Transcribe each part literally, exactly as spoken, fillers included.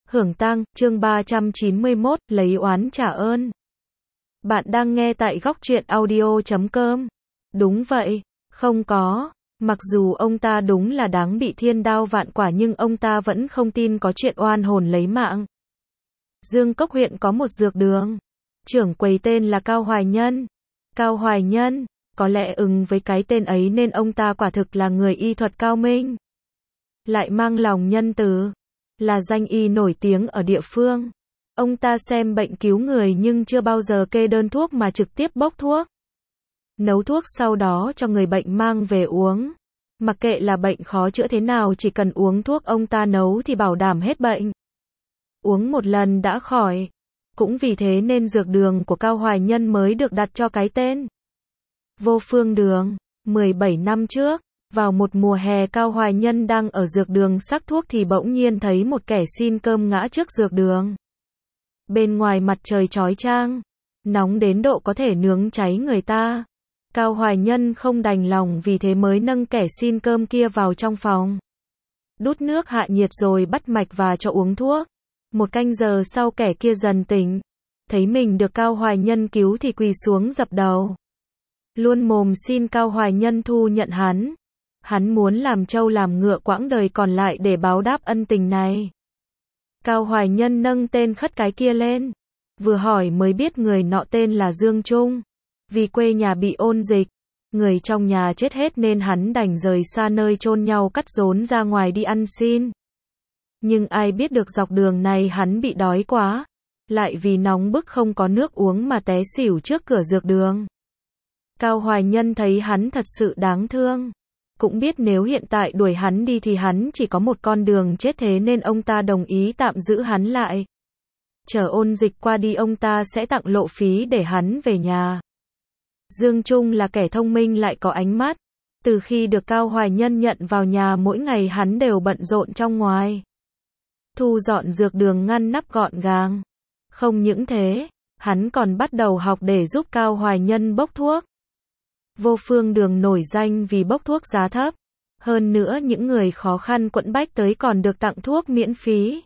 Hưởng tang, chương ba trăm chín mươi mốt, lấy oán trả ơn. Bạn đang nghe tại góc truyện audio chấm com. Đúng vậy, không có. Mặc dù ông ta đúng là đáng bị thiên đao vạn quả nhưng ông ta vẫn không tin có chuyện oan hồn lấy mạng. Dương Cốc huyện có một dược đường. Trưởng quầy tên là Cao Hoài Nhân. Cao Hoài Nhân, có lẽ ưng với cái tên ấy nên ông ta quả thực là người y thuật cao minh. Lại mang lòng nhân từ. Là danh y nổi tiếng ở địa phương. Ông ta xem bệnh cứu người nhưng chưa bao giờ kê đơn thuốc mà trực tiếp bốc thuốc. Nấu thuốc sau đó cho người bệnh mang về uống. Mặc kệ là bệnh khó chữa thế nào chỉ cần uống thuốc ông ta nấu thì bảo đảm hết bệnh. Uống một lần đã khỏi. Cũng vì thế nên dược đường của Cao Hoài Nhân mới được đặt cho cái tên Vô Phương Đường. mười bảy năm trước, vào một mùa hè Cao Hoài Nhân đang ở dược đường sắc thuốc thì bỗng nhiên thấy một kẻ xin cơm ngã trước dược đường. Bên ngoài mặt trời chói chang, nóng đến độ có thể nướng cháy người ta. Cao Hoài Nhân không đành lòng vì thế mới nâng kẻ xin cơm kia vào trong phòng. Đút nước hạ nhiệt rồi bắt mạch và cho uống thuốc. Một canh giờ sau kẻ kia dần tỉnh. Thấy mình được Cao Hoài Nhân cứu thì quỳ xuống dập đầu. Luôn mồm xin Cao Hoài Nhân thu nhận hắn. Hắn muốn làm trâu làm ngựa quãng đời còn lại để báo đáp ân tình này. Cao Hoài Nhân nâng tên khất cái kia lên. Vừa hỏi mới biết người nọ tên là Dương Trung. Vì quê nhà bị ôn dịch, người trong nhà chết hết nên hắn đành rời xa nơi chôn nhau cắt rốn ra ngoài đi ăn xin. Nhưng ai biết được dọc đường này hắn bị đói quá. Lại vì nóng bức không có nước uống mà té xỉu trước cửa dược đường. Cao Hoài Nhân thấy hắn thật sự đáng thương. Cũng biết nếu hiện tại đuổi hắn đi thì hắn chỉ có một con đường chết thế nên ông ta đồng ý tạm giữ hắn lại. Chờ ôn dịch qua đi ông ta sẽ tặng lộ phí để hắn về nhà. Dương Trung là kẻ thông minh lại có ánh mắt. Từ khi được Cao Hoài Nhân nhận vào nhà mỗi ngày hắn đều bận rộn trong ngoài. Thu dọn dược đường ngăn nắp gọn gàng. Không những thế, hắn còn bắt đầu học để giúp Cao Hoài Nhân bốc thuốc. Vô Phương Đường nổi danh vì bốc thuốc giá thấp. Hơn nữa những người khó khăn quẫn bách tới còn được tặng thuốc miễn phí.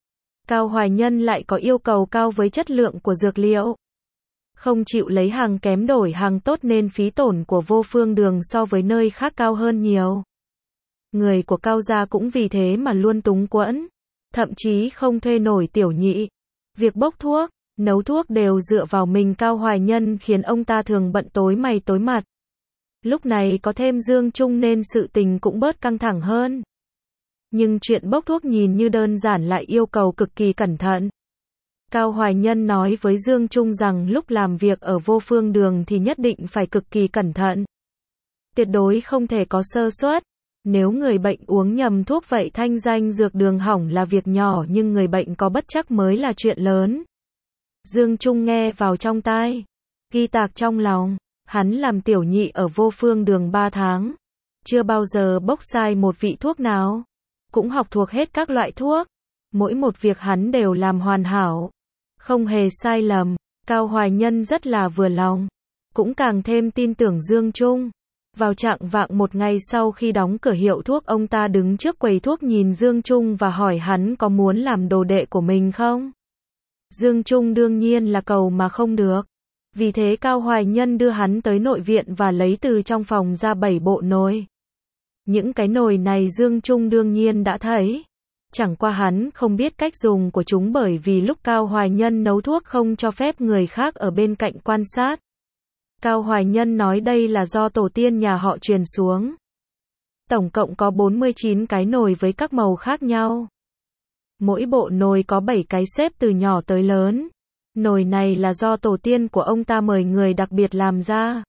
Cao Hoài Nhân lại có yêu cầu cao với chất lượng của dược liệu. Không chịu lấy hàng kém đổi hàng tốt nên phí tổn của Vô Phương Đường so với nơi khác cao hơn nhiều. Người của Cao gia cũng vì thế mà luôn túng quẫn. Thậm chí không thuê nổi tiểu nhị. Việc bốc thuốc, nấu thuốc đều dựa vào mình Cao Hoài Nhân khiến ông ta thường bận tối mày tối mặt. Lúc này có thêm Dương Trung nên sự tình cũng bớt căng thẳng hơn. Nhưng chuyện bốc thuốc nhìn như đơn giản lại yêu cầu cực kỳ cẩn thận. Cao Hoài Nhân nói với Dương Trung rằng lúc làm việc ở Vô Phương Đường thì nhất định phải cực kỳ cẩn thận. Tuyệt đối không thể có sơ suất. Nếu người bệnh uống nhầm thuốc vậy thanh danh dược đường hỏng là việc nhỏ nhưng người bệnh có bất trắc mới là chuyện lớn. Dương Trung nghe vào trong tai. Ghi tạc trong lòng. Hắn làm tiểu nhị ở Vô Phương Đường ba tháng. Chưa bao giờ bốc sai một vị thuốc nào. Cũng học thuộc hết các loại thuốc. Mỗi một việc hắn đều làm hoàn hảo. Không hề sai lầm. Cao Hoài Nhân rất là vừa lòng. Cũng càng thêm tin tưởng Dương Trung. Vào trạng vạng một ngày sau khi đóng cửa hiệu thuốc ông ta đứng trước quầy thuốc nhìn Dương Trung và hỏi hắn có muốn làm đồ đệ của mình không? Dương Trung đương nhiên là cầu mà không được. Vì thế Cao Hoài Nhân đưa hắn tới nội viện và lấy từ trong phòng ra bảy bộ nồi. Những cái nồi này Dương Trung đương nhiên đã thấy. Chẳng qua hắn không biết cách dùng của chúng bởi vì lúc Cao Hoài Nhân nấu thuốc không cho phép người khác ở bên cạnh quan sát. Cao Hoài Nhân nói đây là do tổ tiên nhà họ truyền xuống. Tổng cộng có bốn mươi chín cái nồi với các màu khác nhau. Mỗi bộ nồi có bảy cái xếp từ nhỏ tới lớn. Nồi này là do tổ tiên của ông ta mời người đặc biệt làm ra.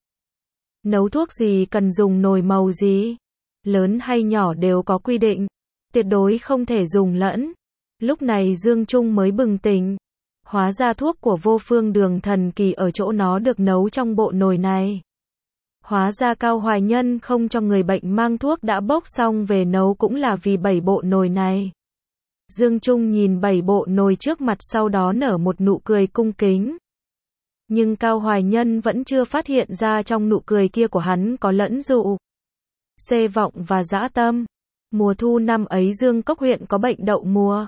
Nấu thuốc gì cần dùng nồi màu gì, lớn hay nhỏ đều có quy định. Tuyệt đối không thể dùng lẫn. Lúc này Dương Trung mới bừng tỉnh. Hóa ra thuốc của Vô Phương Đường thần kỳ ở chỗ nó được nấu trong bộ nồi này. Hóa ra Cao Hoài Nhân không cho người bệnh mang thuốc đã bốc xong về nấu cũng là vì bảy bộ nồi này. Dương Trung nhìn bảy bộ nồi trước mặt sau đó nở một nụ cười cung kính. Nhưng Cao Hoài Nhân vẫn chưa phát hiện ra trong nụ cười kia của hắn có lẫn dụ, xê vọng và dã tâm. Mùa thu năm ấy Dương Cốc huyện có bệnh đậu mùa.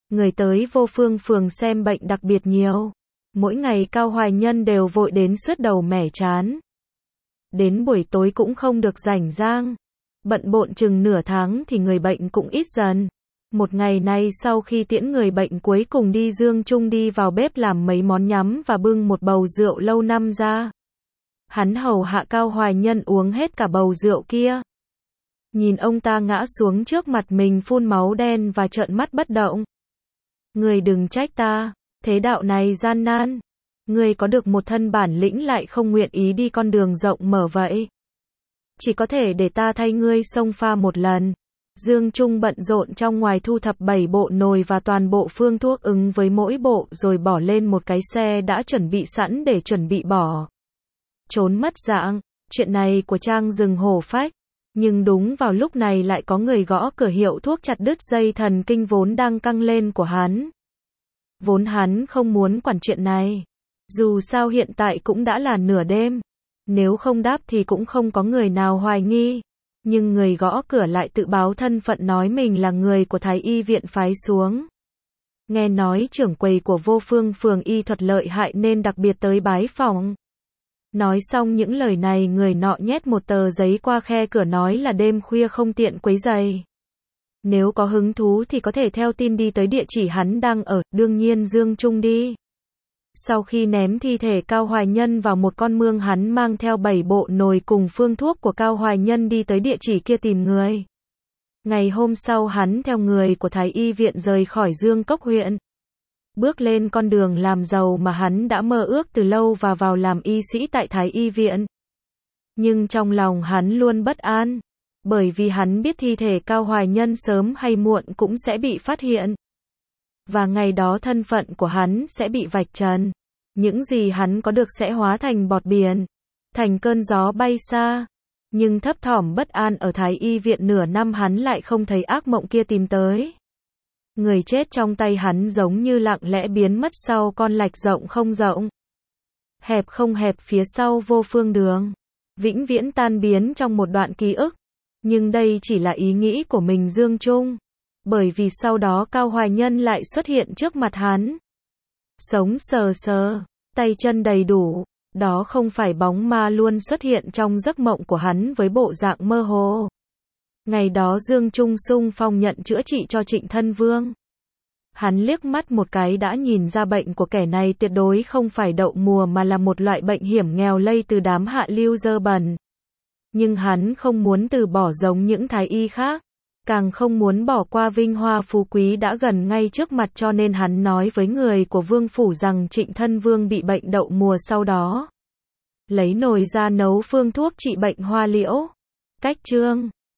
Người tới Vô Phương phường xem bệnh đặc biệt nhiều. Mỗi ngày Cao Hoài Nhân đều vội đến sứt đầu mẻ chán. Đến buổi tối cũng không được rảnh rang. Bận bộn chừng nửa tháng thì người bệnh cũng ít dần. Một ngày nay sau khi tiễn người bệnh cuối cùng đi, Dương Trung đi vào bếp làm mấy món nhắm và bưng một bầu rượu lâu năm ra. Hắn hầu hạ Cao Hoài Nhân uống hết cả bầu rượu kia. Nhìn ông ta ngã xuống trước mặt mình phun máu đen và trợn mắt bất động. Người đừng trách ta, thế đạo này gian nan. Người có được một thân bản lĩnh lại không nguyện ý đi con đường rộng mở vậy. Chỉ có thể để ta thay ngươi xông pha một lần. Dương Trung bận rộn trong ngoài thu thập bảy bộ nồi và toàn bộ phương thuốc ứng với mỗi bộ rồi bỏ lên một cái xe đã chuẩn bị sẵn để chuẩn bị bỏ. Trốn mất dạng, chuyện này của Trang rừng hổ phách. Nhưng đúng vào lúc này lại có người gõ cửa hiệu thuốc chặt đứt dây thần kinh vốn đang căng lên của hắn. Vốn hắn không muốn quản chuyện này. Dù sao hiện tại cũng đã là nửa đêm. Nếu không đáp thì cũng không có người nào hoài nghi. Nhưng người gõ cửa lại tự báo thân phận nói mình là người của Thái Y viện phái xuống. Nghe nói trưởng quầy của Vô Phương phường y thuật lợi hại nên đặc biệt tới bái phỏng. Nói xong những lời này, người nọ nhét một tờ giấy qua khe cửa nói là đêm khuya không tiện quấy rầy. Nếu có hứng thú thì có thể theo tin đi tới địa chỉ hắn đang ở, đương nhiên Dương Trung đi. Sau khi ném thi thể Cao Hoài Nhân vào một con mương, hắn mang theo bảy bộ nồi cùng phương thuốc của Cao Hoài Nhân đi tới địa chỉ kia tìm người. Ngày hôm sau hắn theo người của Thái Y viện rời khỏi Dương Cốc huyện. Bước lên con đường làm giàu mà hắn đã mơ ước từ lâu và vào làm y sĩ tại Thái Y viện. Nhưng trong lòng hắn luôn bất an, bởi vì hắn biết thi thể Cao Hoài Nhân sớm hay muộn cũng sẽ bị phát hiện. Và ngày đó thân phận của hắn sẽ bị vạch trần. Những gì hắn có được sẽ hóa thành bọt biển, thành cơn gió bay xa. Nhưng thấp thỏm bất an ở Thái Y viện nửa năm hắn lại không thấy ác mộng kia tìm tới. Người chết trong tay hắn giống như lặng lẽ biến mất sau con lạch rộng không rộng, hẹp không hẹp phía sau Vô Phương đường. Vĩnh viễn tan biến trong một đoạn ký ức. Nhưng đây chỉ là ý nghĩ của mình Dương Trung. Bởi vì sau đó Cao Hoài Nhân lại xuất hiện trước mặt hắn. Sống sờ sờ, tay chân đầy đủ. Đó không phải bóng ma luôn xuất hiện trong giấc mộng của hắn với bộ dạng mơ hồ. Ngày đó Dương Trung xung phong nhận chữa trị cho Trịnh Thân Vương. Hắn liếc mắt một cái đã nhìn ra bệnh của kẻ này tuyệt đối không phải đậu mùa mà là một loại bệnh hiểm nghèo lây từ đám hạ lưu dơ bẩn. Nhưng hắn không muốn từ bỏ giống những thái y khác, càng không muốn bỏ qua vinh hoa phú quý đã gần ngay trước mặt, cho nên hắn nói với người của vương phủ rằng Trịnh Thân Vương bị bệnh đậu mùa, sau đó lấy nồi ra nấu phương thuốc trị bệnh hoa liễu. Cách chương